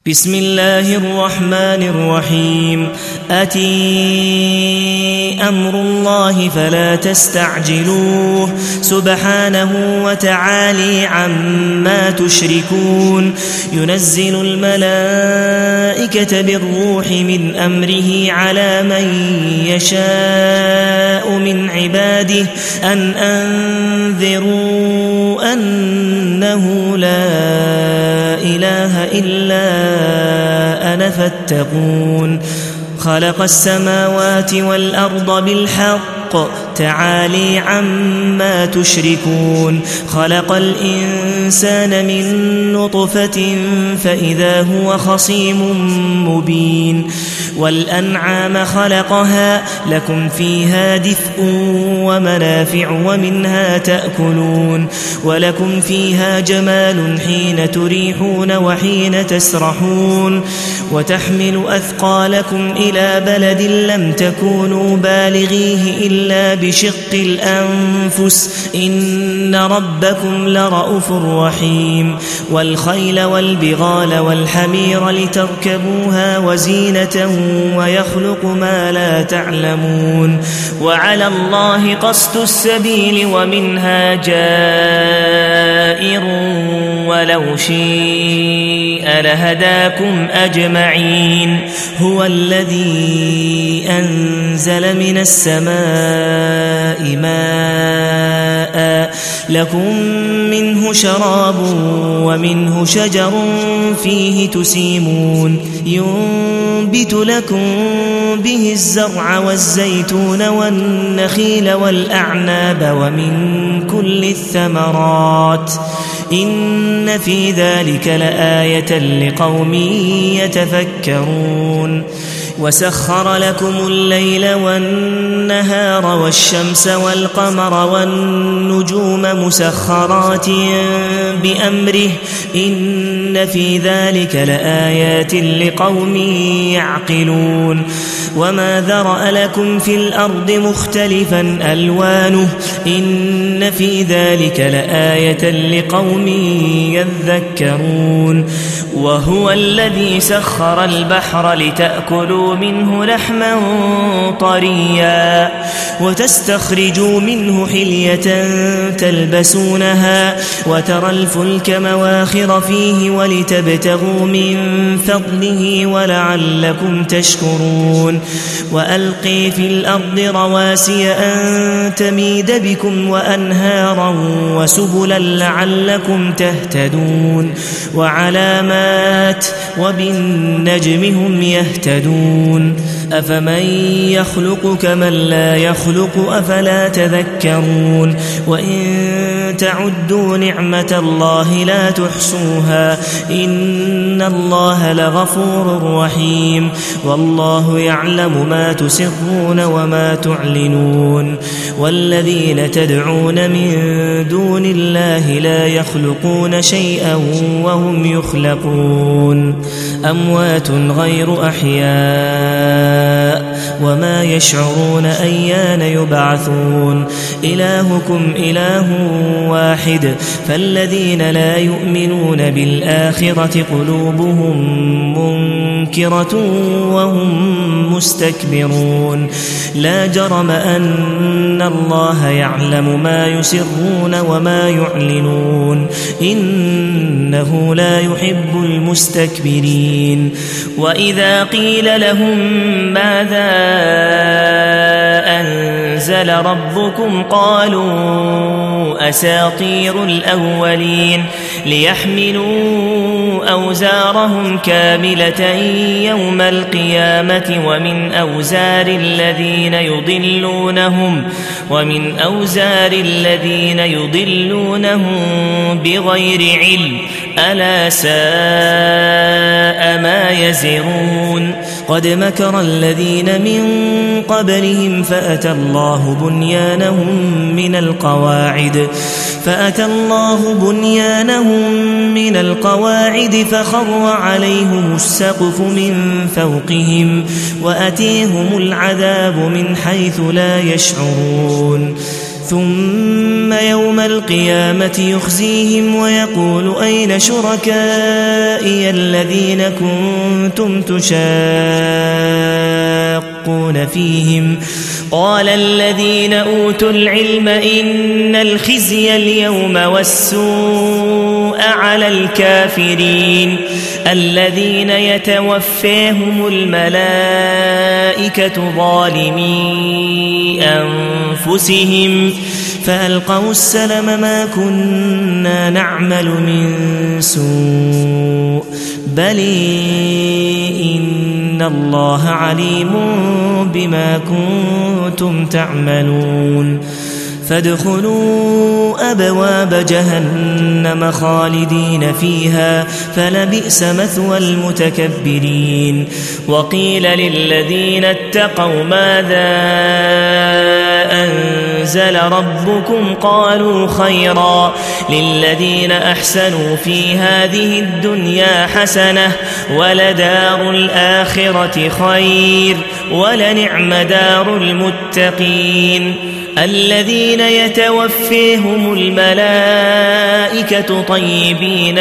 بسم الله الرحمن الرحيم أتي أمر الله فلا تستعجلوه سبحانه وتعالى عما تشركون ينزل الملائكة بالروح من أمره على من يشاء من عباده أن أنذروا أنه لا إله إلا أنا فاتقون خلق السماوات والأرض بالحق تعالي عما تشركون خلق الإنسان من نطفة فإذا هو خصيم مبين والأنعام خلقها لكم فيها دفء ومنافع ومنها تأكلون ولكم فيها جمال حين تريحون وحين تسرحون وتحمل أثقالكم إلى بلد لم تكونوا بالغيه إلا بشق الأنفس إن ربكم لرؤوف رحيم والخيل والبغال والحمير لتركبوها وزينة ويخلق ما لا تعلمون وعلى الله قصد السبيل ومنها جائر ولو شيء لهداكم أجمعين هو الذي أنزل من السماء ماء لكم منه شراب ومنه شجر فيه تسيمون ينبت لكم به الزرع والزيتون والنخيل والأعناب ومن كل الثمرات إن في ذلك لآية لقوم يتفكرون وسخر لكم الليل والنهار والشمس والقمر والنجوم مسخرات بأمره إن في ذلك لآيات لقوم يعقلون وما ذرأ لكم في الأرض مختلفا ألوانه إن في ذلك لآية لقوم يذكرون وهو الذي سخر البحر لتأكلوا منه لحما طريا وتستخرجوا منه حلية تلبسونها وترى الفلك مواخر فيه ولتبتغوا من فضله ولعلكم تشكرون وألقي في الأرض رواسي أن تميد بكم وأنهارا وسبلا لعلكم تهتدون وعلامات وبالنجم هم يهتدون أفمن يخلق كمن لا يخلق أفلا تذكرون وإن تعدوا نعمة الله لا تحصوها إن الله لغفور رحيم والله يعلم ما تسرون وما تعلنون والذين تدعون من دون الله لا يخلقون شيئا وهم يخلقون أموات غير أحياء وما يشعرون أيان يبعثون إلهكم إله واحد فالذين لا يؤمنون بالآخرة قلوبهم منكرة وهم مستكبرون لا جرم أن الله يعلم ما يسرون وما يعلنون إنه لا يحب المستكبرين وإذا قيل لهم ماذا أنزل ربكم قالوا أساطير الأولين ليحملوا أوزارهم كاملة يوم القيامة ومن أوزار الذين يضلونهم بغير علم ألا ساء ما يزرون قد مكر الذين من قبلهم فأتى الله بنيانهم من القواعد فخر عليهم السقف من فوقهم وأتيهم العذاب من حيث لا يشعرون ثم يوم القيامة يخزيهم ويقول أين شركائي الذين كنتم تشاقون فيهم قال الذين أوتوا العلم إن الخزي اليوم والسوء على الكافرين الذين يتوفاهم الملائكة ظالمي أنفسهم فألقوا السلم ما كنا نعمل من سوء بل إن الله عليم بما كنتم تعملون فادخلوا أبواب جهنم خالدين فيها فلبئس مثوى المتكبرين وقيل للذين اتقوا ماذا أنزل ربكم قالوا خيرا للذين أحسنوا في هذه الدنيا حسنة ولدار الآخرة خير ولنعم دار المتقين الذين يتوفيهم الملائكة طيبين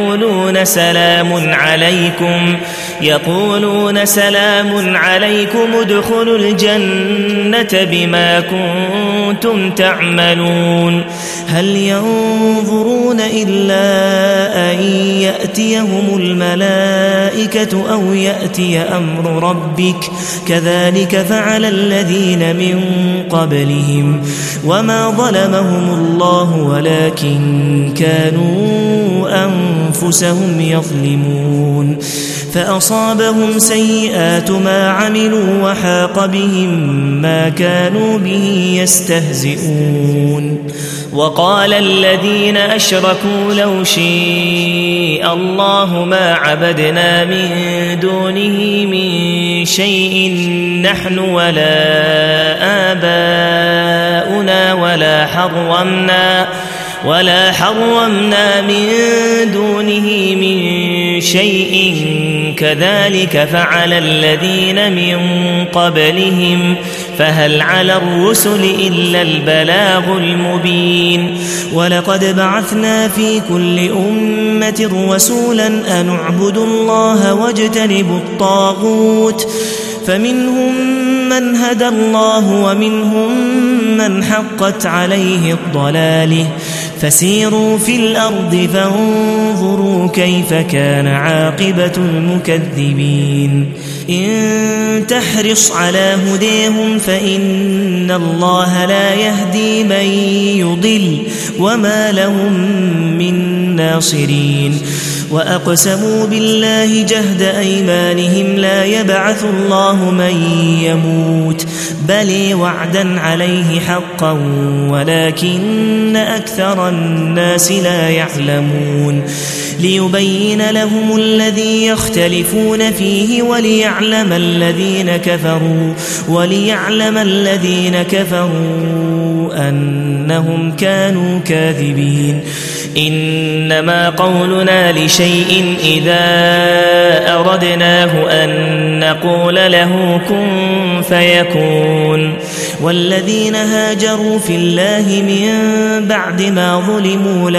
يقولون سلام عليكم ادخلوا الجنة بما كنتم تعملون هل ينظرون إلا أن يأتيهم الملائكة أو يأتي أمر ربك كذلك فعل الذين من قبلهم وما ظلمهم الله ولكن كانوا أنفسهم يظلمون فأصابهم سيئات ما عملوا وحاق بهم ما كانوا به يستهزئون وقال الذين أشركوا لو شاء الله ما عبدنا من دونه من شيء نحن ولا آباؤنا ولا حرمنا من دونه من شيء كذلك فعل الذين من قبلهم فهل على الرسل إلا البلاغ المبين ولقد بعثنا في كل أمة رسولا أن اعبدوا الله واجتنبوا الطاغوت فمنهم من هدى الله ومنهم من حقت عليه الضلاله فسيروا في الأرض فانظروا كيف كان عاقبة المكذبين إن تحرص على هديهم فإن الله لا يهدي من يضل وما لهم من ناصرين وأقسموا بالله جهد أيمانهم لا يبعث الله من يموت بل وعدا عليه حقا ولكن أكثر الناس لا يعلمون ليبين لهم الذي يختلفون فيه وليعلم الذين كفروا أنهم كانوا كاذبين إنما قولنا لشيء إذا أردناه أن نقول له كن فيكون والذين هاجروا في الله من بعد ما ظلموا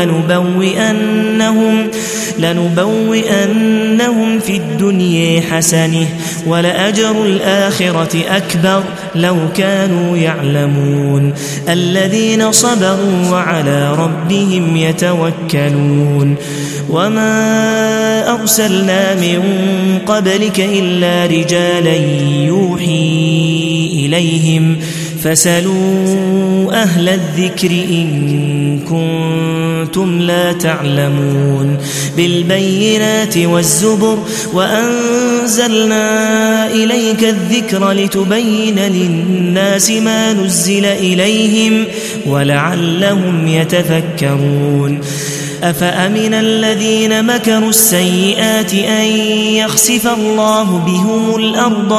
لنبوئنهم في الدنيا حسنة ولأجر الآخرة أكبر لو كانوا يعلمون الذين صبروا وعلى ربهم يتوكلون وما أرسلنا من قبلك إلا رجالا يوحي إليهم فسلوا أهل الذكر إن كنتم لا تعلمون بالبينات والزبر وأنزلنا إليك الذكر لتبين للناس ما نزل إليهم ولعلهم يتفكرون أفأمن الذين مكروا السيئات أن يخسف الله بهم الأرض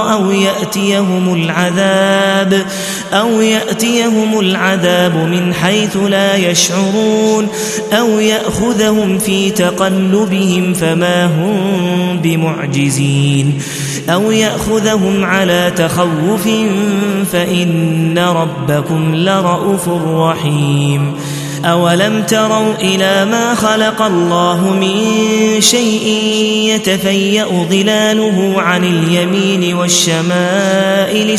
أو يأتيهم العذاب من حيث لا يشعرون أو يأخذهم في تقلبهم فما هم بمعجزين أو يأخذهم على تخوف فإن ربكم لرءوف رحيم أولم تروا إلى ما خلق الله من شيء يتفيأ ظلاله عن اليمين والشمائل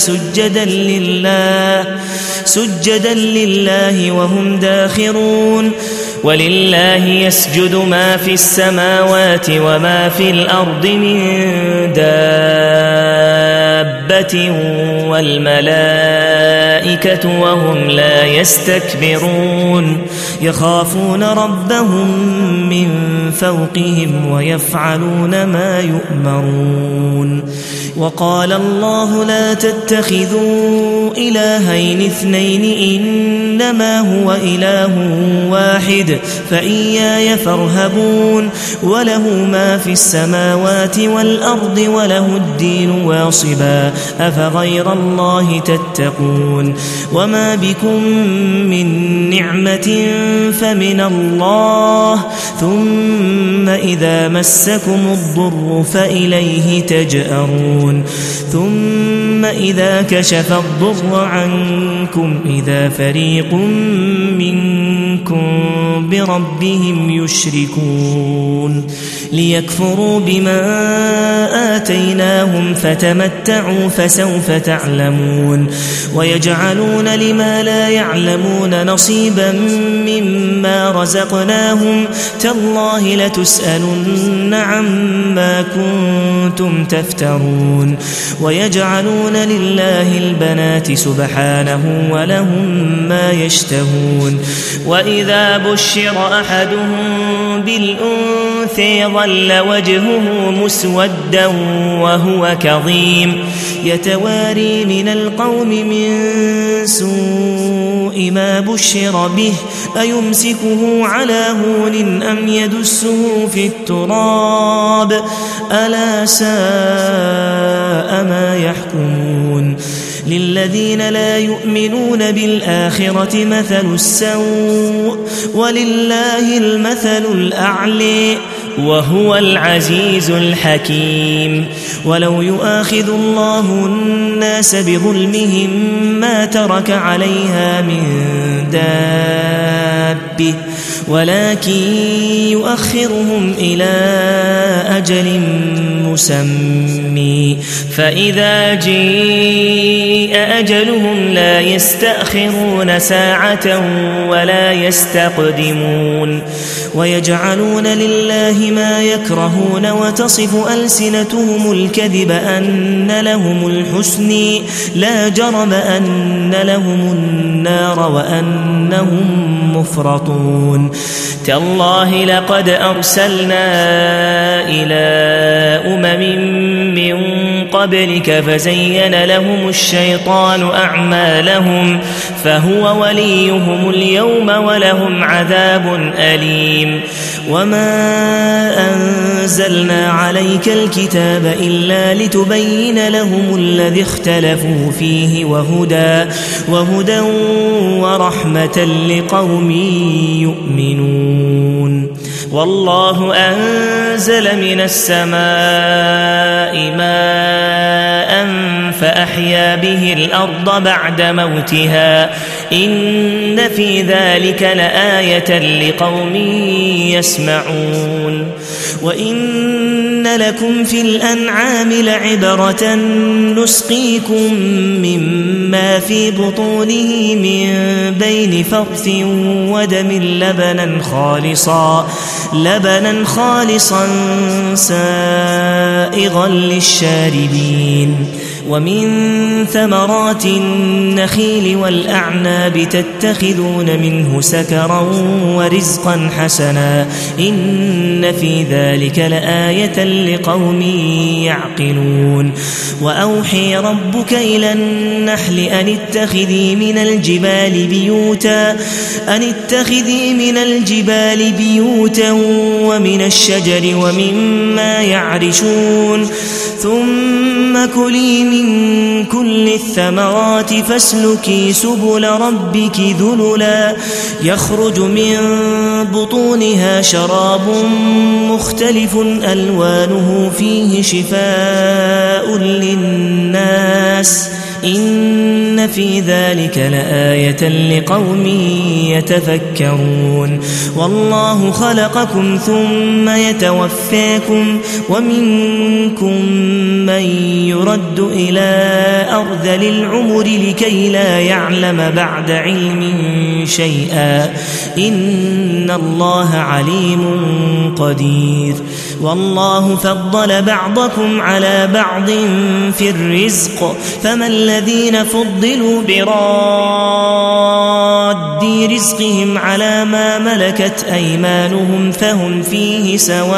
سجدا لله وهم داخرون ولله يسجد ما في السماوات وما في الأرض من دابة والملائكة وهم لا يستكبرون يخافون ربهم من فوقهم ويفعلون ما يؤمرون وقال الله لا تتخذوا إلهين اثنين إنما هو إله واحد فإياي فارهبون وله ما في السماوات والأرض وله الدين واصبا أفغير الله تتقون وما بكم من نعمة فمن الله ثم إذا مسكم الضر فإليه تجأرون ثم إذا كشف الضر عنكم إذا فريق منكم بربهم يشركون ليكفروا بما آتيناهم فتمتعوا فسوف تعلمون ويجعلون لما لا يعلمون نصيبا مما رزقناهم تالله لتسألن عما كنتم تفترون ويجعلون لله البنات سبحانه ولهم ما يشتهون وإذا بشر أحدهم بالأنثى ظل وجهه مسودا وهو كظيم يتواري من القوم من سوء ما بشر به أيمسكه على هون أم يدسه في التراب ألا ساء ما يحكمون للذين لا يؤمنون بالآخرة مثل السوء ولله المثل الأعلى وهو العزيز الحكيم ولو يؤاخذ الله الناس بظلمهم ما ترك عليها من دابة ولكن يؤخرهم إلى أجل مسمى فإذا جاء أجلهم لا يستأخرون ساعة ولا يستقدمون ويجعلون لله ما يكرهون وتصف ألسنتهم الكذب أن لهم الحسن لا جرم أن لهم النار وأنهم مفرطون تالله لقد أرسلنا إلى من قبلك فزين لهم الشيطان أعمالهم فهو وليهم اليوم ولهم عذاب أليم وما أنزلنا عليك الكتاب إلا لتبين لهم الذي اختلفوا فيه وهدى ورحمة لقوم يؤمنون والله أنزل من السماء ماء فأحيا به الأرض بعد موتها إن في ذلك لآية لقوم يسمعون وإن لكم في الأنعام لعبرة نسقيكم مما في بطونه من بين فرث ودم لبنا خالصا سائغا للشاربين ومن ثمرات النخيل والأعناب تتخذون منه سكرا ورزقا حسنا إن في ذلك لآية لقوم يعقلون وأوحي ربك إلى النحل أن اتخذي من الجبال بيوتا ومن الشجر ومما يعرشون ثم كلي من كل الثمرات فاسلكي سبل ربك ذللا يخرج من بطونها شراب مختلف ألوانه فيه شفاء للناس إن في ذلك لآية لقوم يتفكرون والله خلقكم ثم يتوفاكم ومنكم من يرد إلى أرذل العمر لكي لا يعلم بعد علم شيئا إن الله عليم قدير والله فضل بعضكم على بعض في الرزق فما الذين فضلوا براد رزقهم على ما ملكت أيمانهم فهم فيه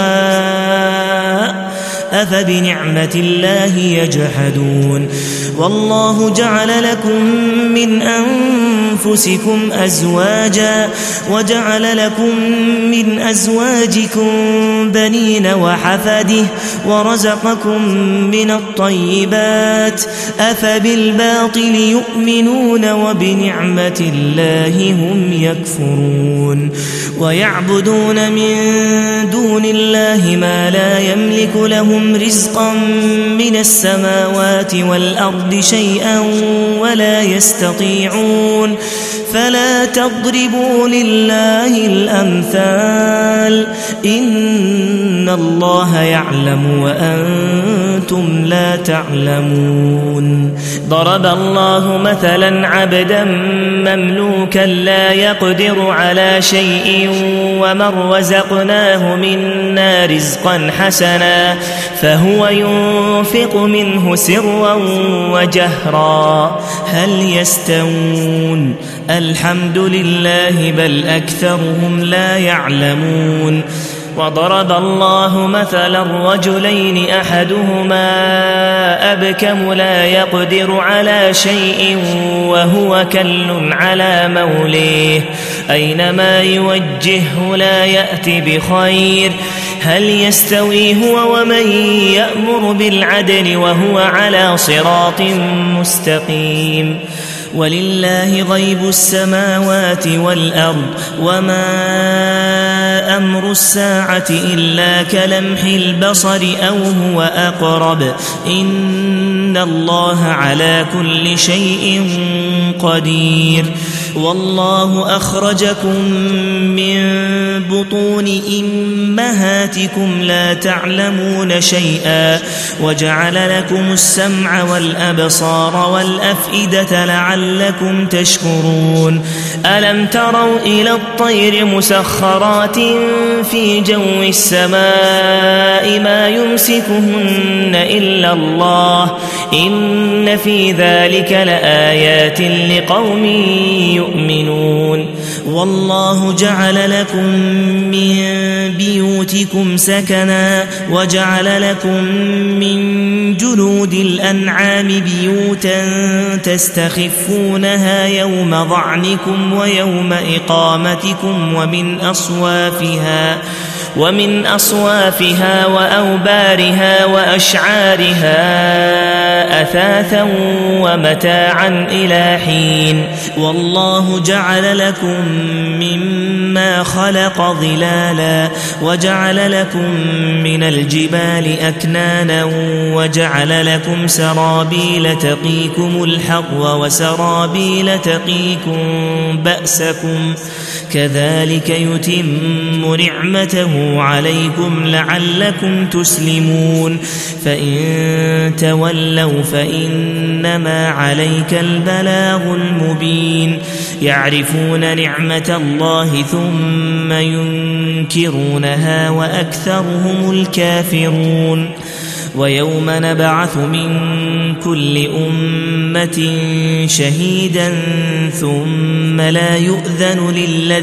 سواء أفبنعمة الله يجحدون والله جعل لكم من أنفسكم أزواجا وجعل لكم من أزواجكم بنين وحفده ورزقكم من الطيبات أفبالباطل يؤمنون وبنعمة الله هم يكفرون ويعبدون من دون الله ما لا يملك لهم رزقا من السماوات والأرض شيئا ولا يستطيعون فلا تضربوا لله الأمثال إن الله يعلم وأنتم لا تعلمون ضرب الله مثلا عبدا مملوكا لا يقدر على شيء ومن رزقناه منا رزقا حسنا فهو ينفق منه سرا وجهرا هل يستوون الحمد لله بل أكثرهم لا يعلمون وضرب الله مثلا رجلين أحدهما أبكم لا يقدر على شيء وهو كل على موليه أينما يوجهه لا يأتي بخير هل يستوي هو ومن يأمر بالعدل وهو على صراط مستقيم ولله غيب السماوات والأرض وما أمر الساعة إلا كلمح البصر أو هو أقرب إن الله على كل شيء قدير والله أخرجكم من بطون أمهاتكم لا تعلمون شيئا وجعل لكم السمع والأبصار والأفئدة لعلكم تشكرون ألم تروا إلى الطير مسخرات في جو السماء ما يمسكهن إلا الله إن في ذلك لآيات لقوم يؤمنون والله جعل لكم من بيوتكم سكنا وجعل لكم من جلود الأنعام بيوتا تستخفونها يوم ظعنكم ويوم إقامتكم ومن أصوافها وأوبارها وأشعارها أثاثا ومتاعا إلى حين والله جعل لكم مما خلق ظلالا وجعل لكم من الجبال أكنانا وجعل لكم سرابيل تقيكم الحر وسرابيل تقيكم بأسكم كذلك يتم نعمته عليكم لعلكم تسلمون فإن تولوا فإنما عليك البلاغ المبين يعرفون نعمة الله ثم ينكرونها وأكثرهم الكافرون ويوم نبعث من كل أمة شهيدا ثم لا يؤذن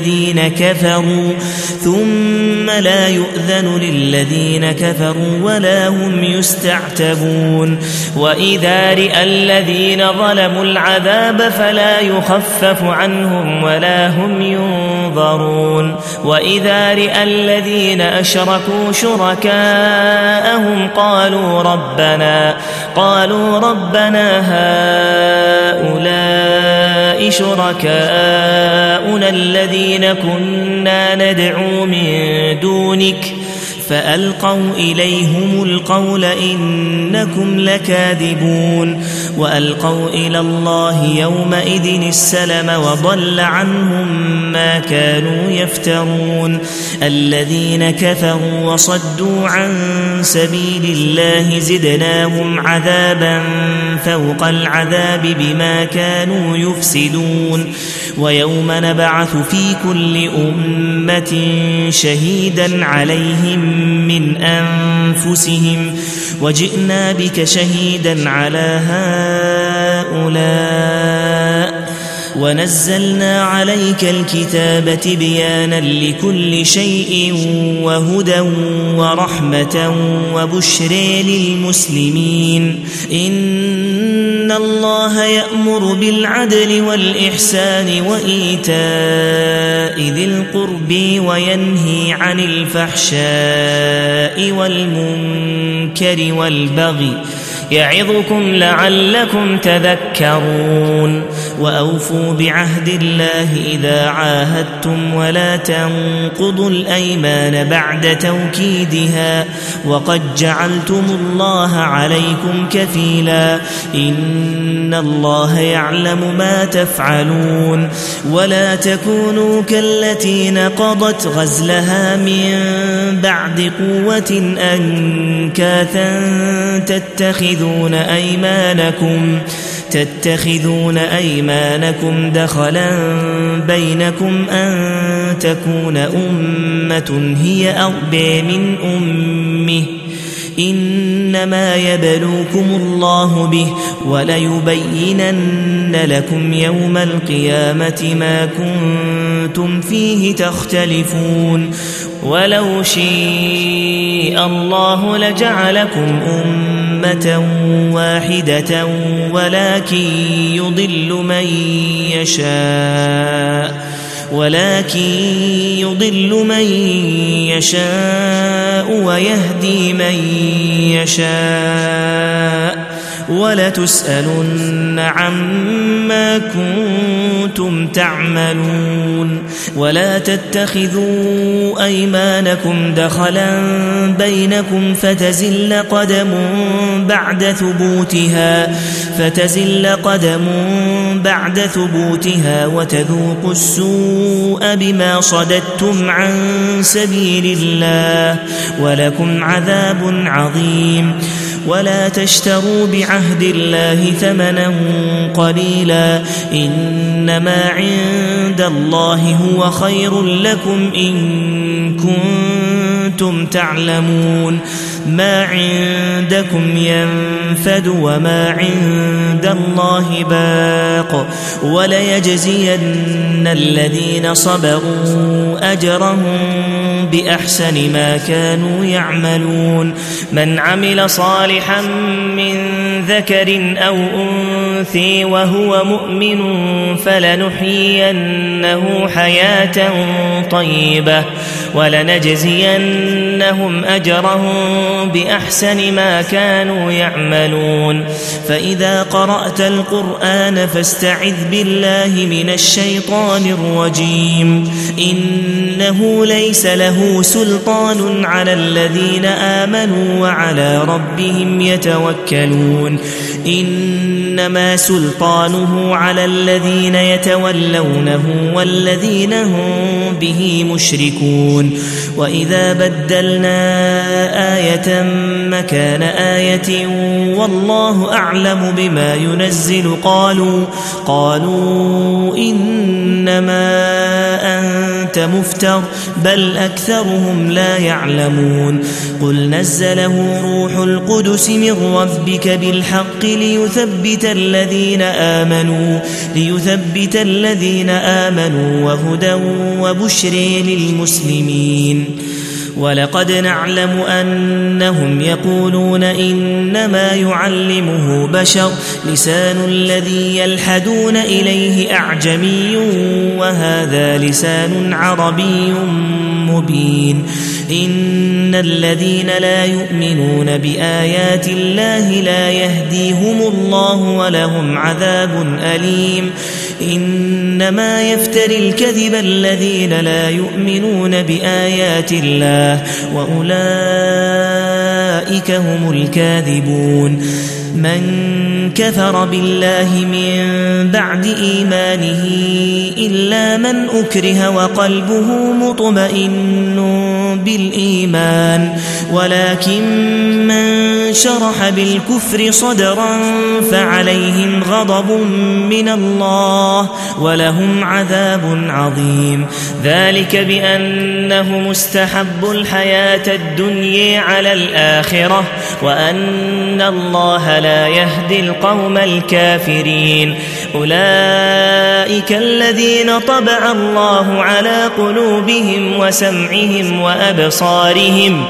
للذين كفروا ولا هم يستعتبون وإذا رأى الذين ظلموا العذاب فلا يخفف عنهم ولا هم ينظرون وإذا رأى الذين أشركوا شركاءهم قالوا ربنا هؤلاء شركاؤنا الذين كنا ندعو من دونك فألقوا إليهم القول إنكم لكاذبون وألقوا إلى الله يومئذ السلم وضل عنهم ما كانوا يفترون الذين كفروا وصدوا عن سبيل الله زدناهم عذابا فوق العذاب بما كانوا يفسدون ويوم نبعث في كل أمة شهيدا عليهم من أنفسهم وجئنا بك شهيدا على هؤلاء ونزلنا عليك الكتاب تبيانا لكل شيء وهدى ورحمة وبشر للمسلمين إن الله يأمر بالعدل والإحسان وإيتاء ذي القرب وينهي عن الفحشاء والمنكر والبغي يعظكم لعلكم تذكرون وأوفوا بعهد الله إذا عاهدتم ولا تنقضوا الأيمان بعد توكيدها وقد جعلتم الله عليكم كفيلا إن الله يعلم ما تفعلون ولا تكونوا كالتي نقضت غزلها من بعد قوة أنكاثا تتخذون أيمانكم دخلا بينكم أن تكون أمة هي أربى من أمه إنما يبلوكم الله به وليبينن لكم يوم القيامة ما كنتم فيه تختلفون ولو شاء الله لجعلكم أمة واحدة ولكن يضل من يشاء ويهدي من يشاء ولتسألن عما كنتم تعملون ولا تتخذوا أيمانكم دخلا بينكم فتزل قدم بعد ثبوتها وتذوقوا السوء بما صددتم عن سبيل الله ولكم عذاب عظيم ولا تشتروا بعهد الله ثمنا قليلا إنما عند الله هو خير لكم إن كنتم تعلمون ما عندكم ينفد وما عند الله باق وليجزين الذين صبروا أجرهم بأحسن ما كانوا يعملون من عمل صالحا من ذكر أو أنثى وهو مؤمن فلنحيينه حياة طيبة ولنجزينهم أجرهم بأحسن ما كانوا يعملون فإذا قرأت القرآن فاستعذ بالله من الشيطان الرجيم إنه ليس له سلطان على الذين آمنوا وعلى ربهم يتوكلون إن إنما سلطانه على الذين يتولونه والذين هم به مشركون وإذا بدلنا آية مكان آية والله أعلم بما ينزل قالوا إنما أنت مفتر بل أكثرهم لا يعلمون قل نزله روح القدس من ربك بالحق ليثبت الذين آمنوا وهدى وبشر للمسلمين ولقد نعلم أنهم يقولون إنما يعلمه بشر لسان الذي يلحدون إليه أعجمي وهذا لسان عربي مبين إن الذين لا يؤمنون بآيات الله لا يهديهم الله ولهم عذاب أليم إنما يفتري الكذب الذين لا يؤمنون بآيات الله وأولئك هم الكاذبون من كفر بالله من بعد إيمانه إلا من أكره وقلبه مطمئن بالإيمان ولكن من شرح بالكفر صدرا فعليهم غضب من الله ولهم عذاب عظيم ذلك بأنهم استحبوا الحياة الدنيا على الآخرة وأن الله لا يهدي القوم الكافرين أولئك الذين طبع الله على قلوبهم وسمعهم وأبصارهم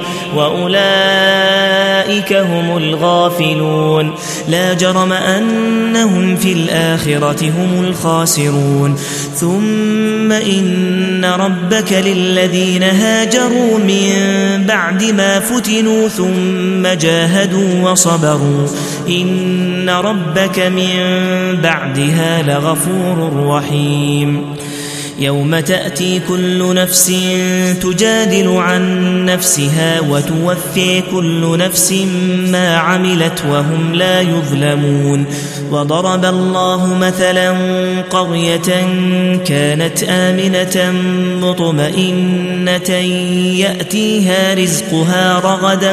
وأولئك هم الغافلون لا جرم أنهم في الآخرة هم الخاسرون ثم إن ربك للذين هاجروا من بعد ما فتنوا ثم جاهدوا وصبروا إن ربك من بعدها لغفور رحيم يوم تأتي كل نفس تجادل عن نفسها وتوفي كل نفس ما عملت وهم لا يظلمون وضرب الله مثلا قرية كانت آمنة مطمئنة يأتيها رزقها رغدا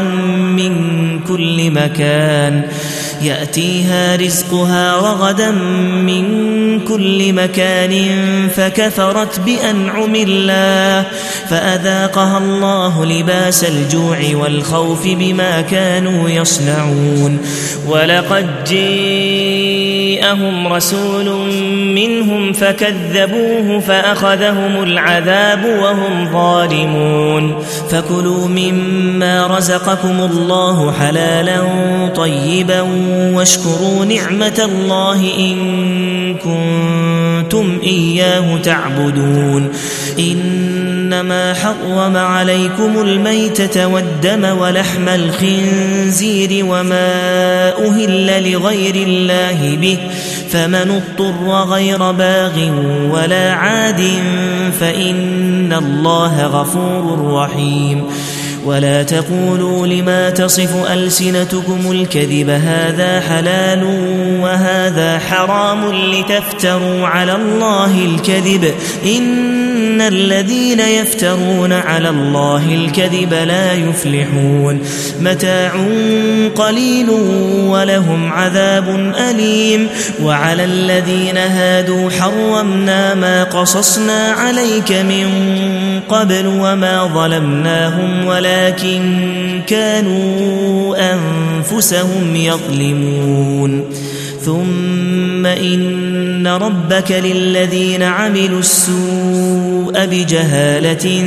من كل مكان فكفرت بأنعم الله فأذاقها الله لباس الجوع والخوف بما كانوا يصنعون ولقد جاءهم رسول منهم فكذبوه فأخذهم العذاب وهم ظالمون فكلوا مما رزقكم الله حلالا طيبا واشكروا نعمة الله إن كنتم إياه تعبدون إنما حرم عليكم الميتة والدم ولحم الخنزير وما أهل لغير الله به فمن اضطر غير باغ ولا عاد فإن الله غفور رحيم ولا تقولوا لما تصف ألسنتكم الكذب هذا حلال وهذا حرام لتفتروا على الله الكذب إن الذين يفترون على الله الكذب لا يفلحون متاع قليل ولهم عذاب أليم وعلى الذين هادوا حرمنا ما قصصنا عليك من قبل وما ظلمناهم ولكن كانوا أنفسهم يظلمون ثم إن ربك للذين عملوا السوء بجهالة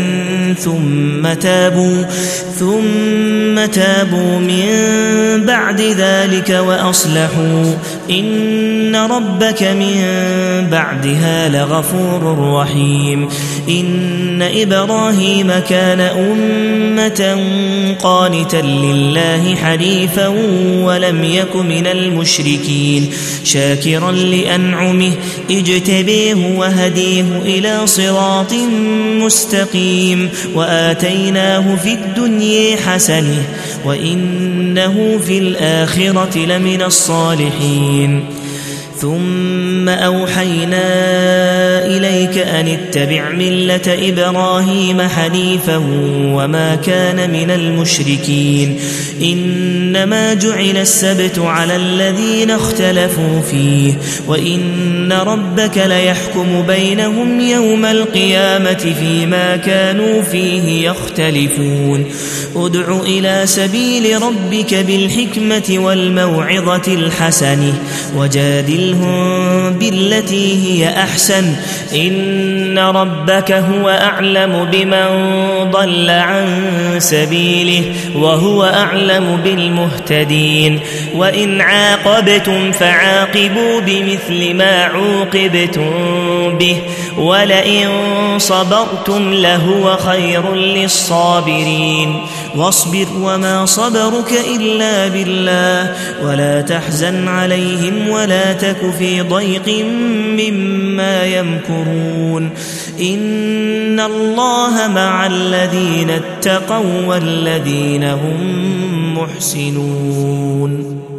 ثم تابوا من بعد ذلك وأصلحوا إن ربك من بعدها لغفور رحيم إن إبراهيم كان أمة قانتا لله حنيفا ولم يك من المشركين شاكرا لأنعمه اجتبيه وهديه إلى صراط مستقيم وآتيناه في الدنيا حسنة وإنه في الآخرة لمن الصالحين ثم أوحينا إليك أن اتبع ملة إبراهيم حنيفا وما كان من المشركين إنما جعل السبت على الذين اختلفوا فيه وإن ربك ليحكم بينهم يوم القيامة فيما كانوا فيه يختلفون ادع إلى سبيل ربك بالحكمة والموعظة الحسنة وجادلهم بالتي هي أحسن إن ربك هو أعلم بمن ضل عن سبيله وهو أعلم بالمهتدين وإن عاقبتم فعاقبوا بمثل ما عوقبتم به ولئن صبرتم لهو خير للصابرين واصبر وما صبرك إلا بالله ولا تحزن عليهم ولا تك في ضيق مما يمكرون إن الله مع الذين اتقوا والذين هم محسنون